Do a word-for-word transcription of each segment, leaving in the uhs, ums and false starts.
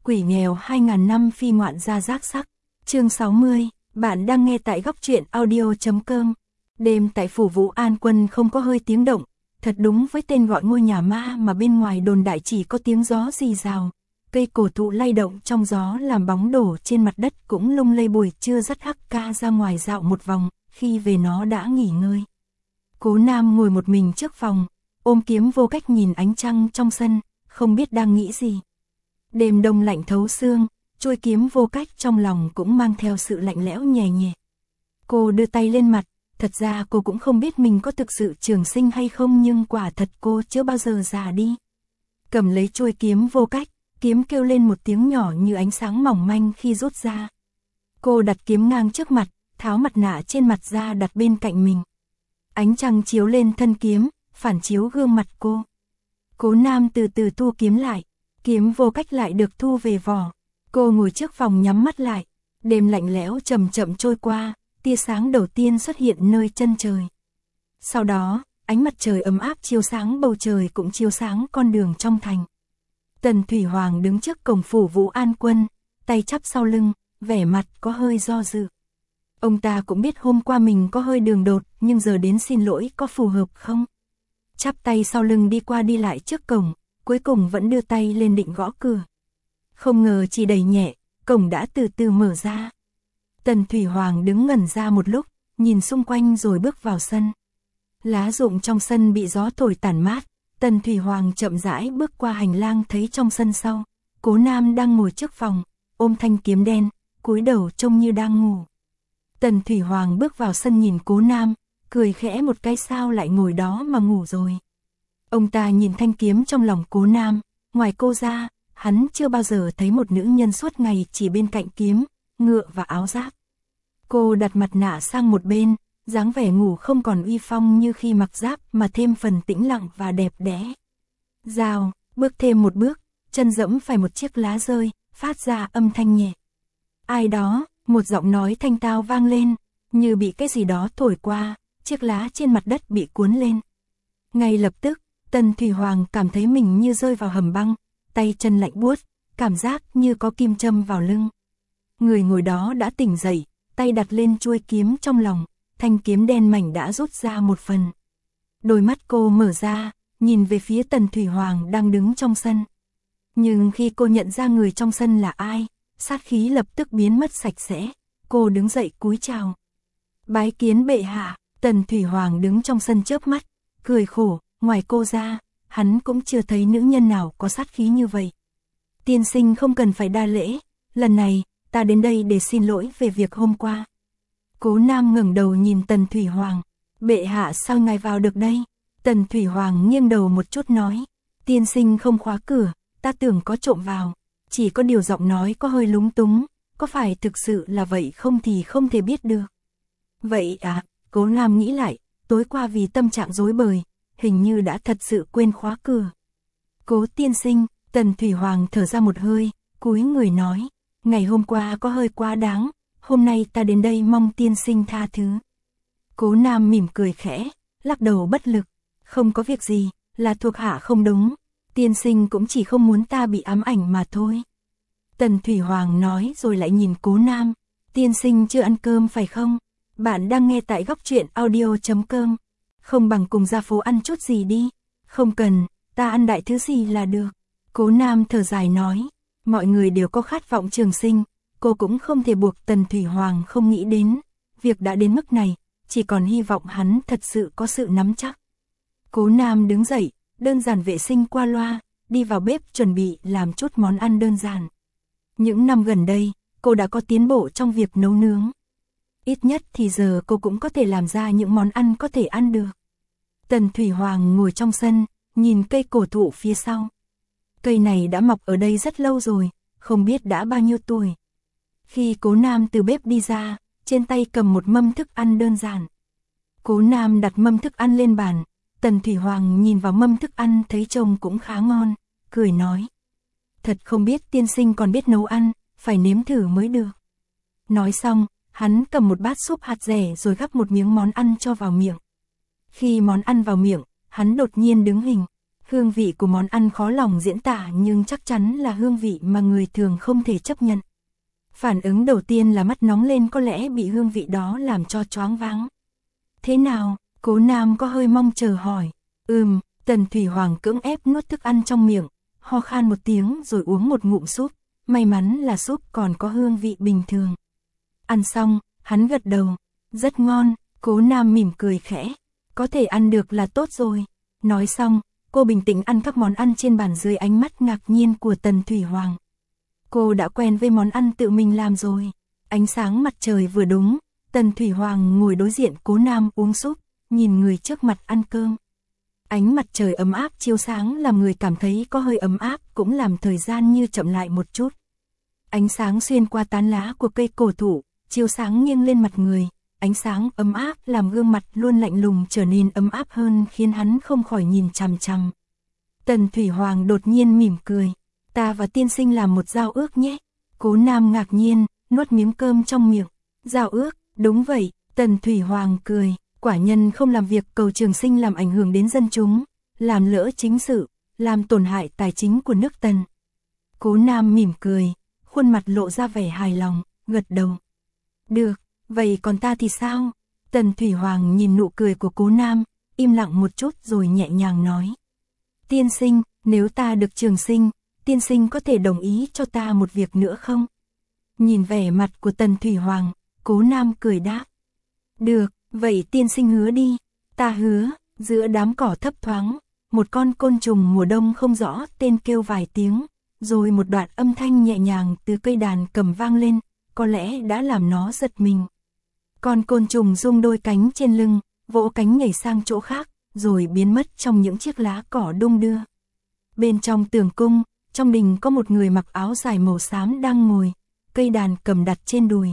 Quỷ nghèo hai nghìn năm phi ngoạn gia giác sắc. Chương sáu mươi, bạn đang nghe tại góc truyện audio chấm com. Đêm tại phủ Vũ An Quân không có hơi tiếng động, thật đúng với tên gọi ngôi nhà ma mà bên ngoài đồn đại chỉ có tiếng gió rì rào. Cây cổ thụ lay động trong gió làm bóng đổ trên mặt đất cũng lung lay. Buổi trưa dắt Hắc Ca ra ngoài dạo một vòng, khi về nó đã nghỉ ngơi. Cố Nam ngồi một mình trước phòng, ôm kiếm Vô Cách nhìn ánh trăng trong sân, không biết đang nghĩ gì. Đêm đông lạnh thấu xương, chuôi kiếm Vô Cách trong lòng cũng mang theo sự lạnh lẽo nhẹ nhẹ. Cô đưa tay lên mặt, thật ra cô cũng không biết mình có thực sự trường sinh hay không, nhưng quả thật cô chưa bao giờ già đi. Cầm lấy chuôi kiếm Vô Cách, kiếm kêu lên một tiếng nhỏ như ánh sáng mỏng manh khi rút ra. Cô đặt kiếm ngang trước mặt, tháo mặt nạ trên mặt ra đặt bên cạnh mình. Ánh trăng chiếu lên thân kiếm, phản chiếu gương mặt cô. Cố Nam từ từ thu kiếm lại, kiếm Vô Cách lại được thu về vỏ. Cô ngồi trước phòng nhắm mắt lại, đêm lạnh lẽo chậm chậm trôi qua, tia sáng đầu tiên xuất hiện nơi chân trời. Sau đó, ánh mặt trời ấm áp chiếu sáng bầu trời cũng chiếu sáng con đường trong thành. Tần Thủy Hoàng đứng trước cổng phủ Vũ An Quân, tay chắp sau lưng, vẻ mặt có hơi do dự. Ông ta cũng biết hôm qua mình có hơi đường đột, nhưng giờ đến xin lỗi có phù hợp không? Chắp tay sau lưng đi qua đi lại trước cổng, cuối cùng vẫn đưa tay lên định gõ cửa. Không ngờ chỉ đẩy nhẹ, cổng đã từ từ mở ra. Tần Thủy Hoàng đứng ngẩn ra một lúc, nhìn xung quanh rồi bước vào sân. Lá rụng trong sân bị gió thổi tản mát, Tần Thủy Hoàng chậm rãi bước qua hành lang, thấy trong sân sau, Cố Nam đang ngồi trước phòng, ôm thanh kiếm đen, cúi đầu trông như đang ngủ. Tần Thủy Hoàng bước vào sân nhìn Cố Nam, cười khẽ một cái, sao lại ngồi đó mà ngủ rồi. Ông ta nhìn thanh kiếm trong lòng Cố Nam, ngoài cô ra, hắn chưa bao giờ thấy một nữ nhân suốt ngày chỉ bên cạnh kiếm, ngựa và áo giáp. Cô đặt mặt nạ sang một bên, dáng vẻ ngủ không còn uy phong như khi mặc giáp mà thêm phần tĩnh lặng và đẹp đẽ. Rào, bước thêm một bước, chân dẫm phải một chiếc lá rơi, phát ra âm thanh nhẹ. Ai đó, một giọng nói thanh tao vang lên, như bị cái gì đó thổi qua, chiếc lá trên mặt đất bị cuốn lên. Ngay lập tức, Tần Thủy Hoàng cảm thấy mình như rơi vào hầm băng, tay chân lạnh buốt, cảm giác như có kim châm vào lưng. Người ngồi đó đã tỉnh dậy, tay đặt lên chuôi kiếm trong lòng, thanh kiếm đen mảnh đã rút ra một phần. Đôi mắt cô mở ra, nhìn về phía Tần Thủy Hoàng đang đứng trong sân. Nhưng khi cô nhận ra người trong sân là ai, sát khí lập tức biến mất sạch sẽ. Cô đứng dậy cúi chào. Bái kiến bệ hạ. Tần Thủy Hoàng đứng trong sân chớp mắt, cười khổ, ngoài cô ra, hắn cũng chưa thấy nữ nhân nào có sát khí như vậy. Tiên sinh không cần phải đa lễ, lần này, ta đến đây để xin lỗi về việc hôm qua. Cố Nam ngẩng đầu nhìn Tần Thủy Hoàng, bệ hạ sao ngài vào được đây? Tần Thủy Hoàng nghiêng đầu một chút nói, tiên sinh không khóa cửa, ta tưởng có trộm vào, chỉ có điều giọng nói có hơi lúng túng, có phải thực sự là vậy không thì không thể biết được. Vậy à, Cố Nam nghĩ lại, tối qua vì tâm trạng rối bời, hình như đã thật sự quên khóa cửa. Cố tiên sinh, Tần Thủy Hoàng thở ra một hơi, cúi người nói, ngày hôm qua có hơi quá đáng, hôm nay ta đến đây mong tiên sinh tha thứ. Cố Nam mỉm cười khẽ, lắc đầu bất lực, không có việc gì, là thuộc hạ không đúng, tiên sinh cũng chỉ không muốn ta bị ám ảnh mà thôi. Tần Thủy Hoàng nói rồi lại nhìn Cố Nam, tiên sinh chưa ăn cơm phải không? Bạn đang nghe tại góc truyện audio chấm com. Không bằng cùng ra phố ăn chút gì đi. Không cần, ta ăn đại thứ gì là được. Cố Nam thở dài nói, mọi người đều có khát vọng trường sinh, cô cũng không thể buộc Tần Thủy Hoàng không nghĩ đến. Việc đã đến mức này, chỉ còn hy vọng hắn thật sự có sự nắm chắc. Cố Nam đứng dậy, đơn giản vệ sinh qua loa, đi vào bếp chuẩn bị làm chút món ăn đơn giản. Những năm gần đây, cô đã có tiến bộ trong việc nấu nướng. Ít nhất thì giờ cô cũng có thể làm ra những món ăn có thể ăn được. Tần Thủy Hoàng ngồi trong sân, nhìn cây cổ thụ phía sau. Cây này đã mọc ở đây rất lâu rồi, không biết đã bao nhiêu tuổi. Khi Cố Nam từ bếp đi ra, trên tay cầm một mâm thức ăn đơn giản. Cố Nam đặt mâm thức ăn lên bàn, Tần Thủy Hoàng nhìn vào mâm thức ăn thấy trông cũng khá ngon, cười nói. Thật không biết tiên sinh còn biết nấu ăn, phải nếm thử mới được. Nói xong, hắn cầm một bát súp hạt dẻ rồi gắp một miếng món ăn cho vào miệng. Khi món ăn vào miệng, hắn đột nhiên đứng hình, Hương vị của món ăn khó lòng diễn tả nhưng chắc chắn là hương vị mà người thường không thể chấp nhận. Phản ứng đầu tiên là mắt nóng lên, có lẽ bị hương vị đó làm cho choáng váng. Thế nào? Cố Nam có hơi mong chờ hỏi. Ừm, Tần Thủy Hoàng cưỡng ép nuốt thức ăn trong miệng, ho khan một tiếng rồi uống một ngụm súp, may mắn là súp còn có hương vị bình thường. Ăn xong, hắn gật đầu, rất ngon. Cố Nam mỉm cười khẽ, có thể ăn được là tốt rồi. Nói xong, cô bình tĩnh ăn các món ăn trên bàn dưới ánh mắt ngạc nhiên của Tần Thủy Hoàng. Cô đã quen với món ăn tự mình làm rồi. Ánh sáng mặt trời vừa đúng, Tần Thủy Hoàng ngồi đối diện Cố Nam uống súp, nhìn người trước mặt ăn cơm. Ánh mặt trời ấm áp chiếu sáng làm người cảm thấy có hơi ấm áp, cũng làm thời gian như chậm lại một chút. Ánh sáng xuyên qua tán lá của cây cổ thụ, chiếu sáng nghiêng lên mặt người. Ánh sáng ấm áp làm gương mặt luôn lạnh lùng trở nên ấm áp hơn, khiến hắn không khỏi nhìn chằm chằm. Tần Thủy Hoàng đột nhiên mỉm cười. Ta và tiên sinh làm một giao ước nhé. Cố Nam ngạc nhiên, nuốt miếng cơm trong miệng. Giao ước, đúng vậy. Tần Thủy Hoàng cười. Quả nhân không làm việc cầu trường sinh làm ảnh hưởng đến dân chúng, làm lỡ chính sự, làm tổn hại tài chính của nước Tần. Cố Nam mỉm cười, khuôn mặt lộ ra vẻ hài lòng, gật đầu. Được, vậy còn ta thì sao? Tần Thủy Hoàng nhìn nụ cười của Cố Nam, im lặng một chút rồi nhẹ nhàng nói. Tiên sinh, nếu ta được trường sinh, tiên sinh có thể đồng ý cho ta một việc nữa không? Nhìn vẻ mặt của Tần Thủy Hoàng, Cố Nam cười đáp. Được, vậy tiên sinh hứa đi. Ta hứa. Giữa đám cỏ thấp thoáng, một con côn trùng mùa đông không rõ tên kêu vài tiếng, rồi một đoạn âm thanh nhẹ nhàng từ cây đàn cầm vang lên, có lẽ đã làm nó giật mình. Con côn trùng rung đôi cánh trên lưng, vỗ cánh nhảy sang chỗ khác, rồi biến mất trong những chiếc lá cỏ đung đưa. Bên trong tường cung, trong đình có một người mặc áo dài màu xám đang ngồi, cây đàn cầm đặt trên đùi.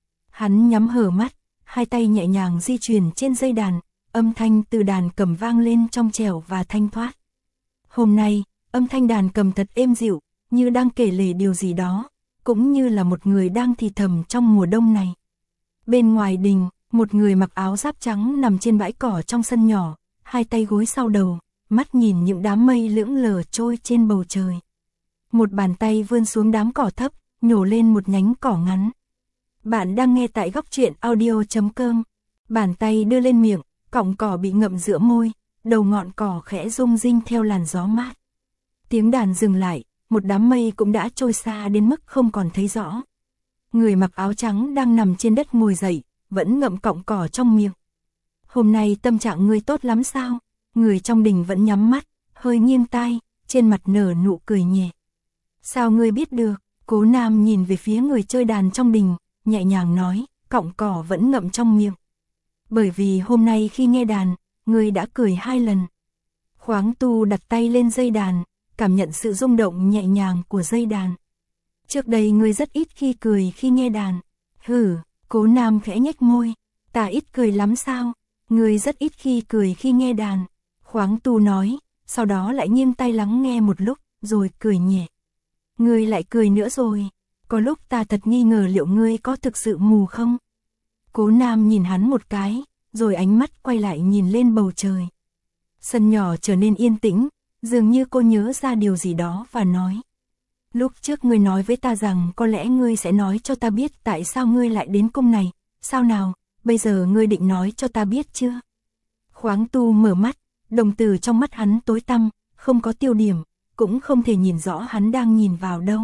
Hắn nhắm hờ mắt, hai tay nhẹ nhàng di chuyển trên dây đàn, âm thanh từ đàn cầm vang lên trong trẻo và thanh thoát. Hôm nay, âm thanh đàn cầm thật êm dịu, như đang kể lể điều gì đó, cũng như là một người đang thì thầm trong mùa đông này. Bên ngoài đình, một người mặc áo giáp trắng nằm trên bãi cỏ trong sân nhỏ, hai tay gối sau đầu, mắt nhìn những đám mây lững lờ trôi trên bầu trời. Một bàn tay vươn xuống đám cỏ thấp, nhổ lên một nhánh cỏ ngắn. Bạn đang nghe tại góc truyện audio chấm com. Bàn tay đưa lên miệng, cọng cỏ bị ngậm giữa môi, đầu ngọn cỏ khẽ rung rinh theo làn gió mát. Tiếng đàn dừng lại, một đám mây cũng đã trôi xa đến mức không còn thấy rõ. Người mặc áo trắng đang nằm trên đất ngồi dậy, vẫn ngậm cọng cỏ trong miệng. Hôm nay tâm trạng ngươi tốt lắm sao? Người trong đình vẫn nhắm mắt, hơi nghiêng tai, trên mặt nở nụ cười nhẹ. Sao ngươi biết được? Cố Nam nhìn về phía người chơi đàn trong đình, nhẹ nhàng nói, cọng cỏ vẫn ngậm trong miệng. Bởi vì hôm nay khi nghe đàn, ngươi đã cười hai lần. Khoáng Tu đặt tay lên dây đàn, cảm nhận sự rung động nhẹ nhàng của dây đàn. Trước đây ngươi rất ít khi cười khi nghe đàn. Hử, Cố Nam khẽ nhếch môi, ta ít cười lắm sao? Ngươi rất ít khi cười khi nghe đàn. Khoáng Tu nói, sau đó lại nghiêng tay lắng nghe một lúc, rồi cười nhẹ. Ngươi lại cười nữa rồi. Có lúc ta thật nghi ngờ liệu ngươi có thực sự mù không? Cố Nam nhìn hắn một cái, rồi ánh mắt quay lại nhìn lên bầu trời. Sân nhỏ trở nên yên tĩnh, dường như cô nhớ ra điều gì đó và nói. Lúc trước ngươi nói với ta rằng có lẽ ngươi sẽ nói cho ta biết tại sao ngươi lại đến cung này. Sao nào, bây giờ ngươi định nói cho ta biết chưa? Khoáng Tu mở mắt, đồng tử trong mắt hắn tối tăm, không có tiêu điểm, cũng không thể nhìn rõ hắn đang nhìn vào đâu.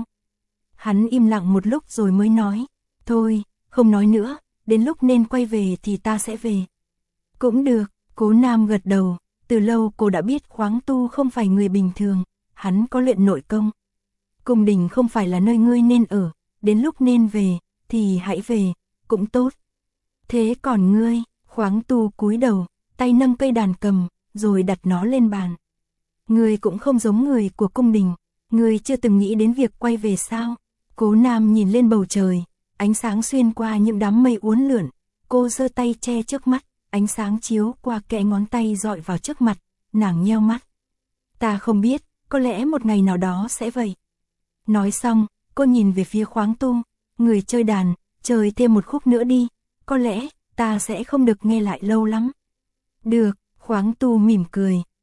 Hắn im lặng một lúc rồi mới nói, thôi, không nói nữa, đến lúc nên quay về thì ta sẽ về. Cũng được, Cố Nam gật đầu, từ lâu cô đã biết Khoáng Tu không phải người bình thường, hắn có luyện nội công. Cung đình không phải là nơi ngươi nên ở, đến lúc nên về, thì hãy về, cũng tốt. Thế còn ngươi? Khoáng Tu cúi đầu, tay nâng cây đàn cầm, rồi đặt nó lên bàn. Ngươi cũng không giống người của cung đình, ngươi chưa từng nghĩ đến việc quay về sao? Cố Nam nhìn lên bầu trời, ánh sáng xuyên qua những đám mây uốn lượn, cô giơ tay che trước mắt, ánh sáng chiếu qua kẽ ngón tay dọi vào trước mặt, nàng nheo mắt. Ta không biết, có lẽ một ngày nào đó sẽ vậy. Nói xong, cô nhìn về phía Khoáng Tu, người chơi đàn, chơi thêm một khúc nữa đi, có lẽ ta sẽ không được nghe lại lâu lắm. Được, Khoáng Tu mỉm cười,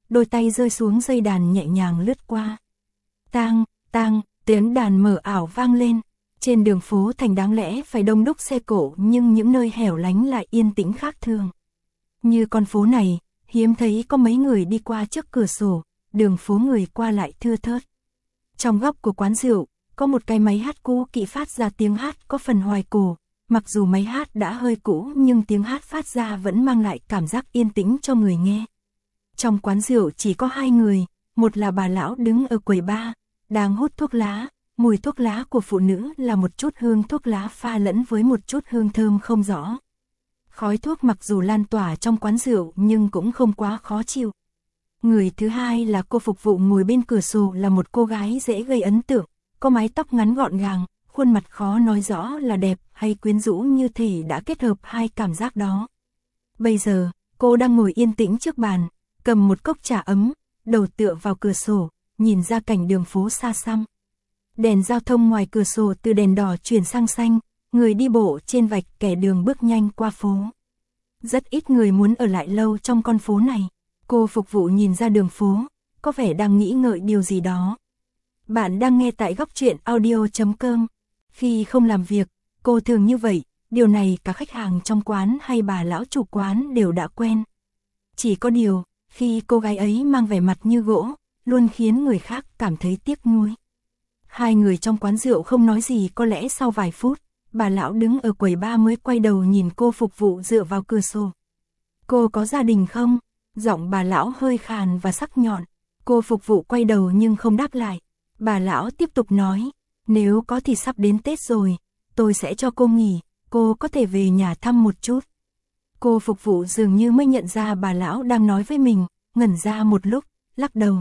đôi tay rơi xuống dây đàn nhẹ nhàng lướt qua. Tang, tang, tiếng đàn mờ ảo vang lên. Trên đường phố thành đáng lẽ phải đông đúc xe cộ nhưng những nơi hẻo lánh lại yên tĩnh khác thường. Như con phố này, hiếm thấy có mấy người đi qua trước cửa sổ, đường phố người qua lại thưa thớt. Trong góc của quán rượu, có một cái máy hát cũ kỹ phát ra tiếng hát có phần hoài cổ. Mặc dù máy hát đã hơi cũ nhưng tiếng hát phát ra vẫn mang lại cảm giác yên tĩnh cho người nghe. Trong quán rượu chỉ có hai người, một là bà lão đứng ở quầy bar, đang hút thuốc lá. Mùi thuốc lá của phụ nữ là một chút hương thuốc lá pha lẫn với một chút hương thơm không rõ. Khói thuốc mặc dù lan tỏa trong quán rượu nhưng cũng không quá khó chịu. Người thứ hai là cô phục vụ ngồi bên cửa sổ là một cô gái dễ gây ấn tượng, có mái tóc ngắn gọn gàng, khuôn mặt khó nói rõ là đẹp hay quyến rũ như thể đã kết hợp hai cảm giác đó. Bây giờ, cô đang ngồi yên tĩnh trước bàn, cầm một cốc trà ấm, đầu tựa vào cửa sổ, nhìn ra cảnh đường phố xa xăm. Đèn giao thông ngoài cửa sổ từ đèn đỏ chuyển sang xanh, người đi bộ trên vạch kẻ đường bước nhanh qua phố. Rất ít người muốn ở lại lâu trong con phố này. Cô phục vụ nhìn ra đường phố, có vẻ đang nghĩ ngợi điều gì đó. Bạn đang nghe tại góc truyện audio chấm com. Khi không làm việc, cô thường như vậy, điều này cả khách hàng trong quán hay bà lão chủ quán đều đã quen. Chỉ có điều, khi cô gái ấy mang vẻ mặt như gỗ, luôn khiến người khác cảm thấy tiếc nuối. Hai người trong quán rượu không nói gì, có lẽ sau vài phút, bà lão đứng ở quầy bar mới quay đầu nhìn cô phục vụ dựa vào cửa sổ. Cô có gia đình không? Giọng bà lão hơi khàn và sắc nhọn. Cô phục vụ quay đầu nhưng không đáp lại. Bà lão tiếp tục nói, nếu có thì sắp đến Tết rồi, tôi sẽ cho cô nghỉ, cô có thể về nhà thăm một chút. Cô phục vụ dường như mới nhận ra bà lão đang nói với mình, ngẩn ra một lúc, lắc đầu.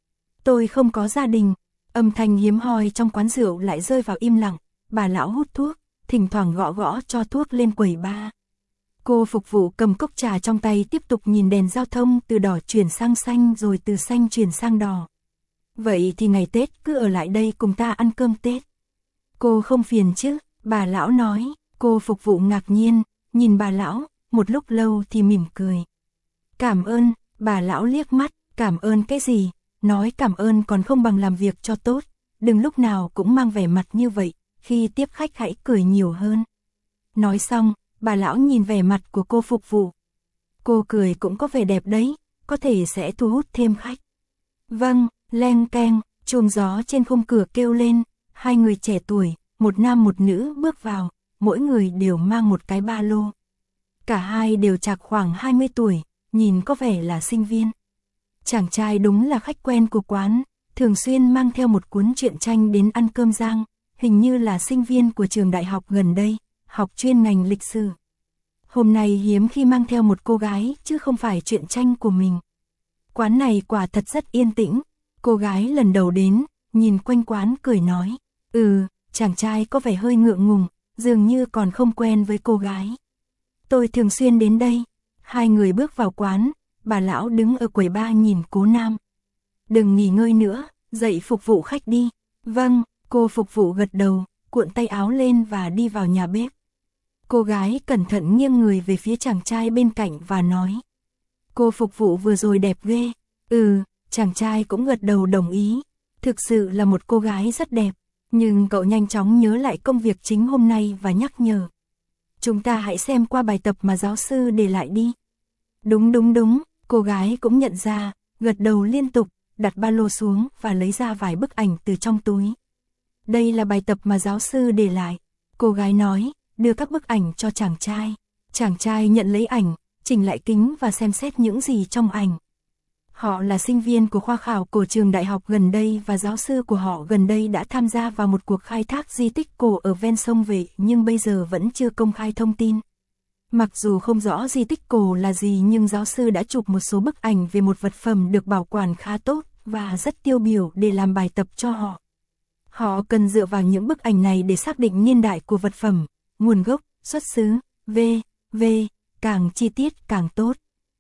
Tôi không có gia đình. Âm thanh hiếm hoi trong quán rượu lại rơi vào im lặng. Bà lão hút thuốc, thỉnh thoảng gõ gõ cho thuốc lên quầy bar. Cô phục vụ cầm cốc trà trong tay tiếp tục nhìn đèn giao thông từ đỏ chuyển sang xanh rồi từ xanh chuyển sang đỏ. Vậy thì ngày Tết cứ ở lại đây cùng ta ăn cơm Tết. Cô không phiền chứ? Bà lão nói. Cô phục vụ ngạc nhiên, nhìn bà lão, một lúc lâu thì mỉm cười. Cảm ơn. Bà lão liếc mắt. Cảm ơn cái gì? Nói cảm ơn còn không bằng làm việc cho tốt. Đừng lúc nào cũng mang vẻ mặt như vậy, khi tiếp khách hãy cười nhiều hơn. Nói xong, bà lão nhìn vẻ mặt của cô phục vụ. Cô cười cũng có vẻ đẹp đấy, có thể sẽ thu hút thêm khách. Vâng, leng keng, chùm gió trên khung cửa kêu lên, hai người trẻ tuổi, một nam một nữ bước vào, mỗi người đều mang một cái ba lô. Cả hai đều chạc khoảng hai mươi tuổi, nhìn có vẻ là sinh viên. Chàng trai đúng là khách quen của quán, thường xuyên mang theo một cuốn truyện tranh đến ăn cơm rang, hình như là sinh viên của trường đại học gần đây, học chuyên ngành lịch sử. Hôm nay hiếm khi mang theo một cô gái chứ không phải truyện tranh của mình. Quán này quả thật rất yên tĩnh, cô gái lần đầu đến, nhìn quanh quán cười nói, ừ, chàng trai có vẻ hơi ngượng ngùng, dường như còn không quen với cô gái. Tôi thường xuyên đến đây. Hai người bước vào quán, bà lão đứng ở quầy bar nhìn cố nam. Đừng nghỉ ngơi nữa, dậy phục vụ khách đi. Vâng, cô phục vụ gật đầu, cuộn tay áo lên và đi vào nhà bếp. Cô gái cẩn thận nghiêng người về phía chàng trai bên cạnh và nói. Cô phục vụ vừa rồi đẹp ghê. Ừ, chàng trai cũng gật đầu đồng ý. Thực sự là một cô gái rất đẹp. Nhưng cậu nhanh chóng nhớ lại công việc chính hôm nay và nhắc nhở. Chúng ta hãy xem qua bài tập mà giáo sư để lại đi. Đúng đúng đúng, cô gái cũng nhận ra, gật đầu liên tục, đặt ba lô xuống và lấy ra vài bức ảnh từ trong túi. Đây là bài tập mà giáo sư để lại. Cô gái nói, đưa các bức ảnh cho chàng trai. Chàng trai nhận lấy ảnh, chỉnh lại kính và xem xét những gì trong ảnh. Họ là sinh viên của khoa khảo cổ trường đại học gần đây và giáo sư của họ gần đây đã tham gia vào một cuộc khai thác di tích cổ ở ven sông Vệ nhưng bây giờ vẫn chưa công khai thông tin. Mặc dù không rõ di tích cổ là gì nhưng giáo sư đã chụp một số bức ảnh về một vật phẩm được bảo quản khá tốt và rất tiêu biểu để làm bài tập cho họ. Họ cần dựa vào những bức ảnh này để xác định niên đại của vật phẩm, nguồn gốc, xuất xứ, vân vân, càng chi tiết càng tốt.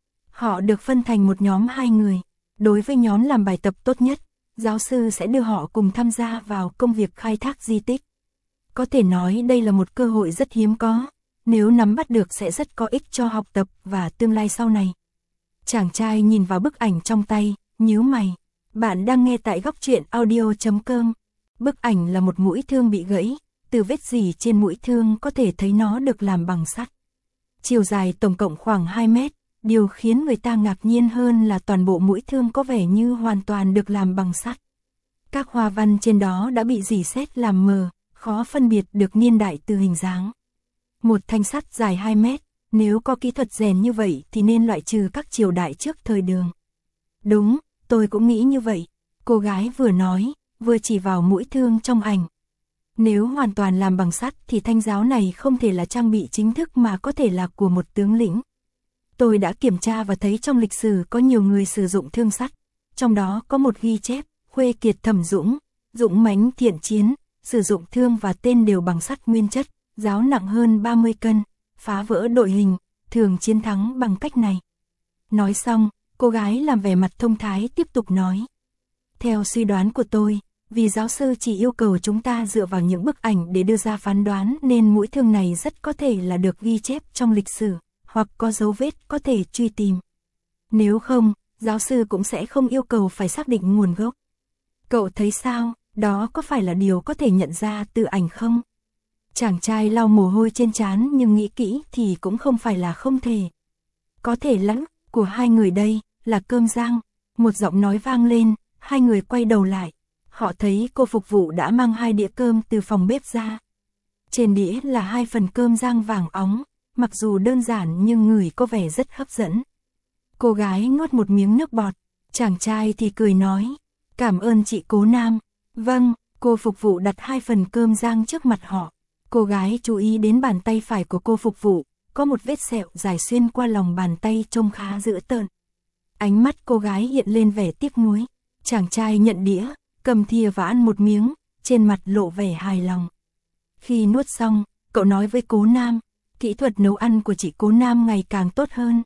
Họ được phân thành một nhóm hai người. Đối với nhóm làm bài tập tốt nhất, giáo sư sẽ đưa họ cùng tham gia vào công việc khai thác di tích. Có thể nói đây là một cơ hội rất hiếm có, nếu nắm bắt được sẽ rất có ích cho học tập và tương lai sau này. Chàng trai nhìn vào bức ảnh trong tay, nhíu mày. Bạn đang nghe tại góc truyện audio chấm com. Bức ảnh là một mũi thương bị gãy, từ vết rỉ trên mũi thương có thể thấy nó được làm bằng sắt. Chiều dài tổng cộng khoảng hai mét, điều khiến người ta ngạc nhiên hơn là toàn bộ mũi thương có vẻ như hoàn toàn được làm bằng sắt. Các hoa văn trên đó đã bị rỉ sét làm mờ, khó phân biệt được niên đại từ hình dáng. Một thanh sắt dài hai mét, nếu có kỹ thuật rèn như vậy thì nên loại trừ các triều đại trước thời Đường. Đúng, tôi cũng nghĩ như vậy, cô gái vừa nói, vừa chỉ vào mũi thương trong ảnh. Nếu hoàn toàn làm bằng sắt thì thanh giáo này không thể là trang bị chính thức mà có thể là của một tướng lĩnh. Tôi đã kiểm tra và thấy trong lịch sử có nhiều người sử dụng thương sắt, trong đó có một ghi chép, Khuê Kiệt Thẩm Dũng, dũng mãnh thiện chiến, sử dụng thương và tên đều bằng sắt nguyên chất, giáo nặng hơn ba mươi cân, phá vỡ đội hình, thường chiến thắng bằng cách này. Nói xong, cô gái làm vẻ mặt thông thái tiếp tục nói. Theo suy đoán của tôi, vì giáo sư chỉ yêu cầu chúng ta dựa vào những bức ảnh để đưa ra phán đoán nên mũi thương này rất có thể là được ghi chép trong lịch sử, hoặc có dấu vết có thể truy tìm. Nếu không, giáo sư cũng sẽ không yêu cầu phải xác định nguồn gốc. Cậu thấy sao, đó có phải là điều có thể nhận ra từ ảnh không? Chàng trai lau mồ hôi trên trán nhưng nghĩ kỹ thì cũng không phải là không thể. Có thể lắm, của hai người đây, là cơm rang. Một giọng nói vang lên, hai người quay đầu lại. Họ thấy cô phục vụ đã mang hai đĩa cơm từ phòng bếp ra. Trên đĩa là hai phần cơm rang vàng óng, mặc dù đơn giản nhưng ngửi có vẻ rất hấp dẫn. Cô gái nuốt một miếng nước bọt, chàng trai thì cười nói, cảm ơn chị Cố Nam. Vâng, cô phục vụ đặt hai phần cơm rang trước mặt họ. Cô gái chú ý đến bàn tay phải của cô phục vụ, có một vết sẹo dài xuyên qua lòng bàn tay trông khá dữ tợn. Ánh mắt cô gái hiện lên vẻ tiếc nuối. Chàng trai nhận đĩa, cầm thìa và ăn một miếng, trên mặt lộ vẻ hài lòng. Khi nuốt xong, cậu nói với Cố Nam, kỹ thuật nấu ăn của chị Cố Nam ngày càng tốt hơn.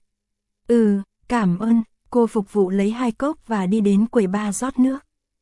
Ừ, cảm ơn, cô phục vụ lấy hai cốc và đi đến quầy bar rót nước.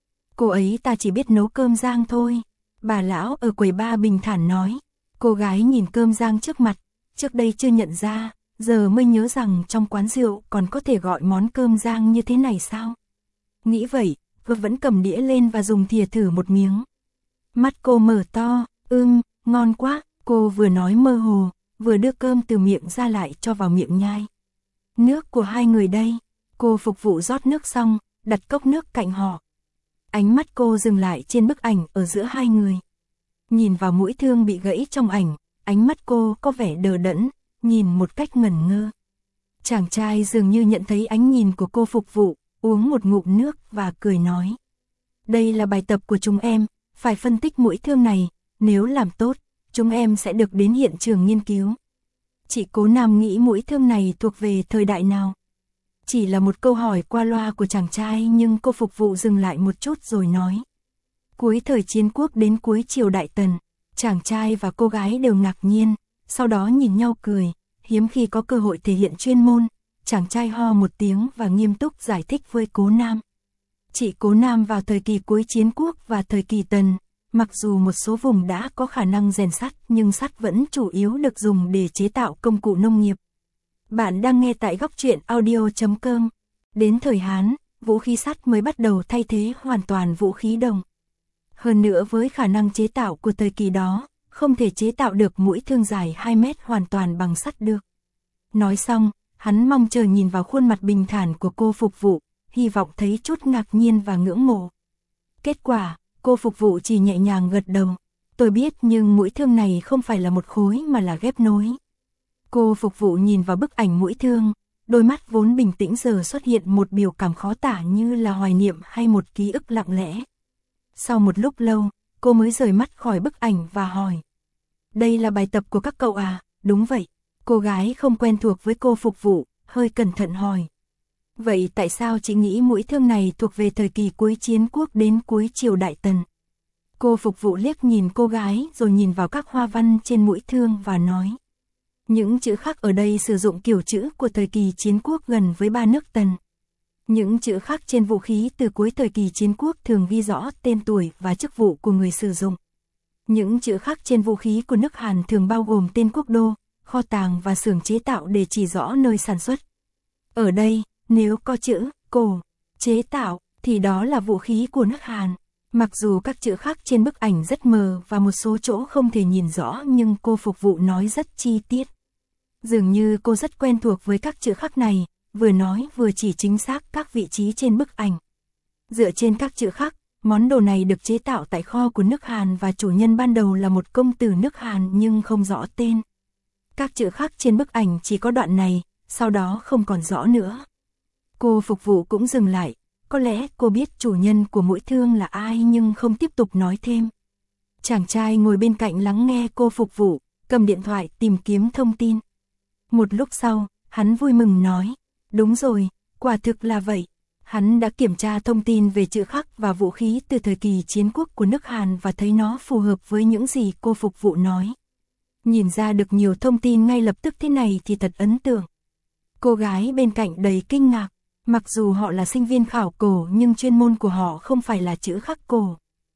Cô ấy ta chỉ biết nấu cơm rang thôi, bà lão ở quầy bar bình thản nói. Cô gái nhìn cơm rang trước mặt, trước đây chưa nhận ra, giờ mới nhớ rằng trong quán rượu còn có thể gọi món cơm rang như thế này sao? Nghĩ vậy, cô vẫn cầm đĩa lên và dùng thìa thử một miếng. Mắt cô mở to, ưm, ngon quá, cô vừa nói mơ hồ, vừa đưa cơm từ miệng ra lại cho vào miệng nhai. Nước của hai người đây, cô phục vụ rót nước xong, đặt cốc nước cạnh họ. Ánh mắt cô dừng lại trên bức ảnh ở giữa hai người. Nhìn vào mũi thương bị gãy trong ảnh, ánh mắt cô có vẻ đờ đẫn, nhìn một cách ngẩn ngơ. Chàng trai dường như nhận thấy ánh nhìn của cô phục vụ, uống một ngụm nước và cười nói. Đây là bài tập của chúng em, phải phân tích mũi thương này, nếu làm tốt, chúng em sẽ được đến hiện trường nghiên cứu. Chị Cố Nam nghĩ mũi thương này thuộc về thời đại nào? Chỉ là một câu hỏi qua loa của chàng trai nhưng cô phục vụ dừng lại một chút rồi nói. Cuối thời chiến quốc đến cuối triều đại Tần, chàng trai và cô gái đều ngạc nhiên, sau đó nhìn nhau cười, hiếm khi có cơ hội thể hiện chuyên môn. Chàng trai ho một tiếng và nghiêm túc giải thích với Cố Nam. Chị Cố Nam vào thời kỳ cuối chiến quốc và thời kỳ Tần, mặc dù một số vùng đã có khả năng rèn sắt nhưng sắt vẫn chủ yếu được dùng để chế tạo công cụ nông nghiệp. Bạn đang nghe tại góc truyện audio chấm com. Đến thời Hán, vũ khí sắt mới bắt đầu thay thế hoàn toàn vũ khí đồng. Hơn nữa với khả năng chế tạo của thời kỳ đó, không thể chế tạo được mũi thương dài hai mét hoàn toàn bằng sắt được. Nói xong, hắn mong chờ nhìn vào khuôn mặt bình thản của cô phục vụ, hy vọng thấy chút ngạc nhiên và ngưỡng mộ. Kết quả, cô phục vụ chỉ nhẹ nhàng gật đầu. Tôi biết nhưng mũi thương này không phải là một khối mà là ghép nối. Cô phục vụ nhìn vào bức ảnh mũi thương, đôi mắt vốn bình tĩnh giờ xuất hiện một biểu cảm khó tả như là hoài niệm hay một ký ức lặng lẽ. Sau một lúc lâu, cô mới rời mắt khỏi bức ảnh và hỏi. Đây là bài tập của các cậu à? Đúng vậy. Cô gái không quen thuộc với cô phục vụ, hơi cẩn thận hỏi. Vậy tại sao chị nghĩ mũi thương này thuộc về thời kỳ cuối chiến quốc đến cuối triều đại Tần? Cô phục vụ liếc nhìn cô gái rồi nhìn vào các hoa văn trên mũi thương và nói. Những chữ khắc ở đây sử dụng kiểu chữ của thời kỳ chiến quốc gần với ba nước Tần. Những chữ khắc trên vũ khí từ cuối thời kỳ chiến quốc thường ghi rõ tên tuổi và chức vụ của người sử dụng. Những chữ khắc trên vũ khí của nước Hàn thường bao gồm tên quốc đô, kho tàng và xưởng chế tạo để chỉ rõ nơi sản xuất. Ở đây, nếu có chữ cổ, Chế tạo, thì đó là vũ khí của nước Hàn. Mặc dù các chữ khắc trên bức ảnh rất mờ và một số chỗ không thể nhìn rõ nhưng cô phục vụ nói rất chi tiết. Dường như cô rất quen thuộc với các chữ khắc này, vừa nói vừa chỉ chính xác các vị trí trên bức ảnh. Dựa trên các chữ khắc, món đồ này được chế tạo tại kho của nước Hàn và chủ nhân ban đầu là một công tử nước Hàn nhưng không rõ tên. Các chữ khắc trên bức ảnh chỉ có đoạn này, sau đó không còn rõ nữa. Cô phục vụ cũng dừng lại, có lẽ cô biết chủ nhân của mũi thương là ai nhưng không tiếp tục nói thêm. Chàng trai ngồi bên cạnh lắng nghe cô phục vụ, cầm điện thoại tìm kiếm thông tin. Một lúc sau, hắn vui mừng nói, đúng rồi, quả thực là vậy. Hắn đã kiểm tra thông tin về chữ khắc và vũ khí từ thời kỳ chiến quốc của nước Hàn và thấy nó phù hợp với những gì cô phục vụ nói. Nhìn ra được nhiều thông tin ngay lập tức thế này thì thật ấn tượng. Cô gái bên cạnh đầy kinh ngạc, mặc dù họ là sinh viên khảo cổ nhưng chuyên môn của họ không phải là chữ khắc cổ.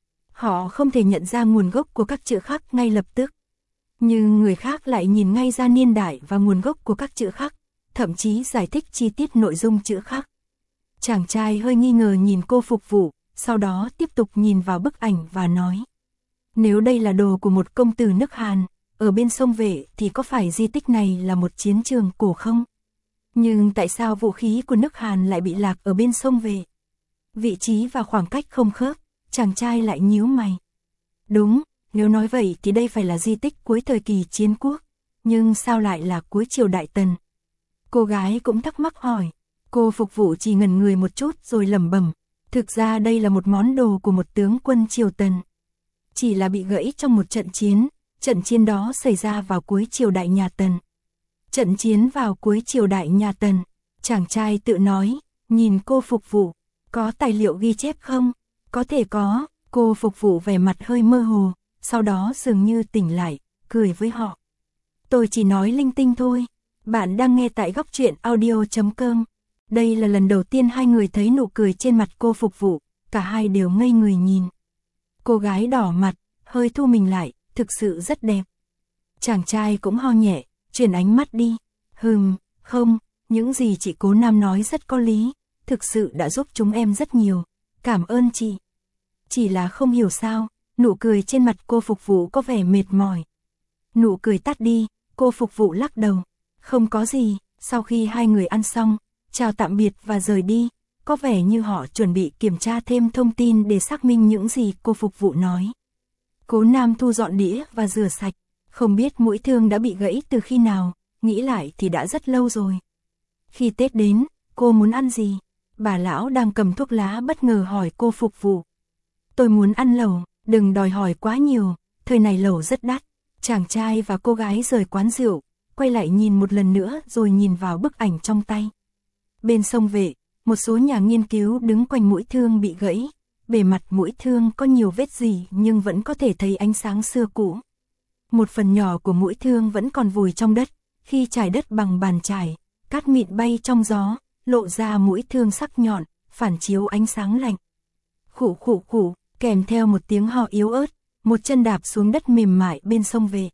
Họ không thể nhận ra nguồn gốc của các chữ khắc ngay lập tức. Nhưng người khác lại nhìn ngay ra niên đại và nguồn gốc của các chữ khắc, thậm chí giải thích chi tiết nội dung chữ khắc. Chàng trai hơi nghi ngờ nhìn cô phục vụ, sau đó tiếp tục nhìn vào bức ảnh và nói. Nếu đây là đồ của một công tử nước Hàn, ở bên sông Vệ thì có phải di tích này là một chiến trường cổ không? Nhưng tại sao vũ khí của nước Hàn lại bị lạc ở bên sông Vệ? Vị trí và khoảng cách không khớp, chàng trai lại nhíu mày. Đúng, nếu nói vậy thì đây phải là di tích cuối thời kỳ chiến quốc, nhưng sao lại là cuối triều Đại Tần? Cô gái cũng thắc mắc hỏi. Cô phục vụ chỉ ngẩn người một chút rồi lẩm bẩm, thực ra đây là một món đồ của một tướng quân triều Tần. Chỉ là bị gãy trong một trận chiến, trận chiến đó xảy ra vào cuối triều đại nhà Tần. Trận chiến vào cuối triều đại nhà Tần, chàng trai tự nói, nhìn cô phục vụ, có tài liệu ghi chép không? Có thể có, cô phục vụ vẻ mặt hơi mơ hồ, sau đó dường như tỉnh lại, cười với họ. Tôi chỉ nói linh tinh thôi, bạn đang nghe tại góc truyện audio chấm com. Đây là lần đầu tiên hai người thấy nụ cười trên mặt cô phục vụ, cả hai đều ngây người nhìn. Cô gái đỏ mặt, hơi thu mình lại, thực sự rất đẹp. Chàng trai cũng ho nhẹ, chuyển ánh mắt đi. Hừm, không, những gì chị Cố Nam nói rất có lý, thực sự đã giúp chúng em rất nhiều, cảm ơn chị. Chỉ là không hiểu sao, nụ cười trên mặt cô phục vụ có vẻ mệt mỏi. Nụ cười tắt đi, cô phục vụ lắc đầu. Không có gì, sau khi hai người ăn xong, chào tạm biệt và rời đi, có vẻ như họ chuẩn bị kiểm tra thêm thông tin để xác minh những gì cô phục vụ nói. Cố Nam thu dọn đĩa và rửa sạch, không biết mũi thương đã bị gãy từ khi nào, nghĩ lại thì đã rất lâu rồi. Khi Tết đến, cô muốn ăn gì? Bà lão đang cầm thuốc lá bất ngờ hỏi cô phục vụ. Tôi muốn ăn lẩu, đừng đòi hỏi quá nhiều, thời này lẩu rất đắt. Chàng trai và cô gái rời quán rượu, quay lại nhìn một lần nữa rồi nhìn vào bức ảnh trong tay. Bên sông Vệ, một số nhà nghiên cứu đứng quanh mũi thương bị gãy, bề mặt mũi thương có nhiều vết rỉ nhưng vẫn có thể thấy ánh sáng xưa cũ. Một phần nhỏ của mũi thương vẫn còn vùi trong đất, khi trải đất bằng bàn chải, cát mịn bay trong gió, lộ ra mũi thương sắc nhọn, phản chiếu ánh sáng lạnh. Khụ khụ khụ, kèm theo một tiếng ho yếu ớt, một chân đạp xuống đất mềm mại bên sông Vệ.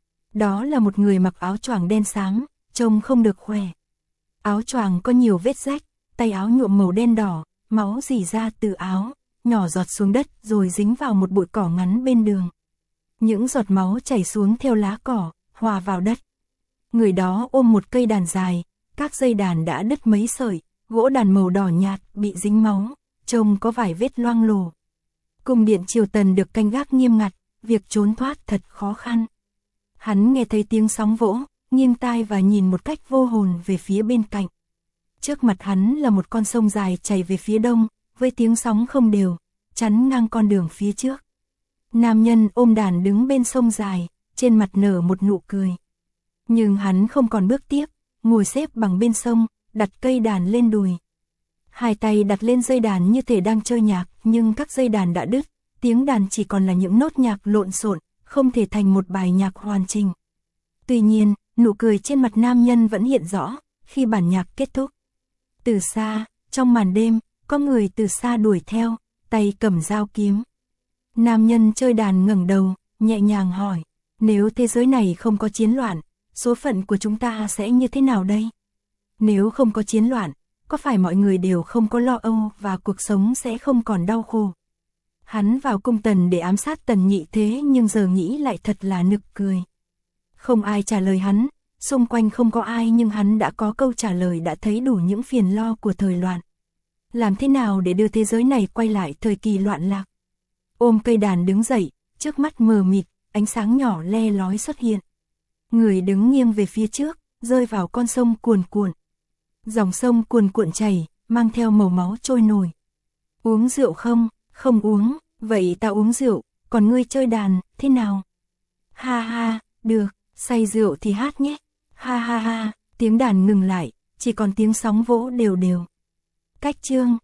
Đó là một người mặc áo choàng đen xám, trông không được khỏe. Áo choàng có nhiều vết rách, tay áo nhuộm màu đen đỏ, máu rỉ ra từ áo, nhỏ giọt xuống đất rồi dính vào một bụi cỏ ngắn bên đường. Những giọt máu chảy xuống theo lá cỏ, hòa vào đất. Người đó ôm một cây đàn dài, các dây đàn đã đứt mấy sợi, gỗ đàn màu đỏ nhạt bị dính máu, trông có vài vết loang lổ. Cung điện triều Tần được canh gác nghiêm ngặt, việc trốn thoát thật khó khăn. Hắn nghe thấy tiếng sóng vỗ, nghiêng tai và nhìn một cách vô hồn về phía bên cạnh. Trước mặt hắn là một con sông dài chảy về phía đông, với tiếng sóng không đều, chắn ngang con đường phía trước. Nam nhân ôm đàn đứng bên sông dài, trên mặt nở một nụ cười. Nhưng hắn không còn bước tiếp, ngồi xếp bằng bên sông, đặt cây đàn lên đùi. Hai tay đặt lên dây đàn như thể đang chơi nhạc, nhưng các dây đàn đã đứt, tiếng đàn chỉ còn là những nốt nhạc lộn xộn, không thể thành một bài nhạc hoàn chỉnh. Tuy nhiên, nụ cười trên mặt nam nhân vẫn hiện rõ, khi bản nhạc kết thúc. Từ xa, trong màn đêm, có người từ xa đuổi theo, tay cầm dao kiếm. Nam nhân chơi đàn ngẩng đầu, nhẹ nhàng hỏi, nếu thế giới này không có chiến loạn, số phận của chúng ta sẽ như thế nào đây? Nếu không có chiến loạn, có phải mọi người đều không có lo âu và cuộc sống sẽ không còn đau khổ. Hắn vào cung Tần để ám sát Tần Nhị thế nhưng giờ nghĩ lại thật là nực cười. Không ai trả lời hắn, xung quanh không có ai nhưng hắn đã có câu trả lời đã thấy đủ những phiền lo của thời loạn. Làm thế nào để đưa thế giới này quay lại thời kỳ loạn lạc? Ôm cây đàn đứng dậy, trước mắt mờ mịt, ánh sáng nhỏ le lói xuất hiện. Người đứng nghiêng về phía trước, rơi vào con sông cuồn cuộn. Dòng sông cuồn cuộn chảy, mang theo màu máu trôi nổi. Uống rượu không? Không uống, vậy ta uống rượu, còn ngươi chơi đàn, thế nào? Ha ha, được, say rượu thì hát nhé. Ha ha ha, tiếng đàn ngừng lại, chỉ còn tiếng sóng vỗ đều đều. Cách chương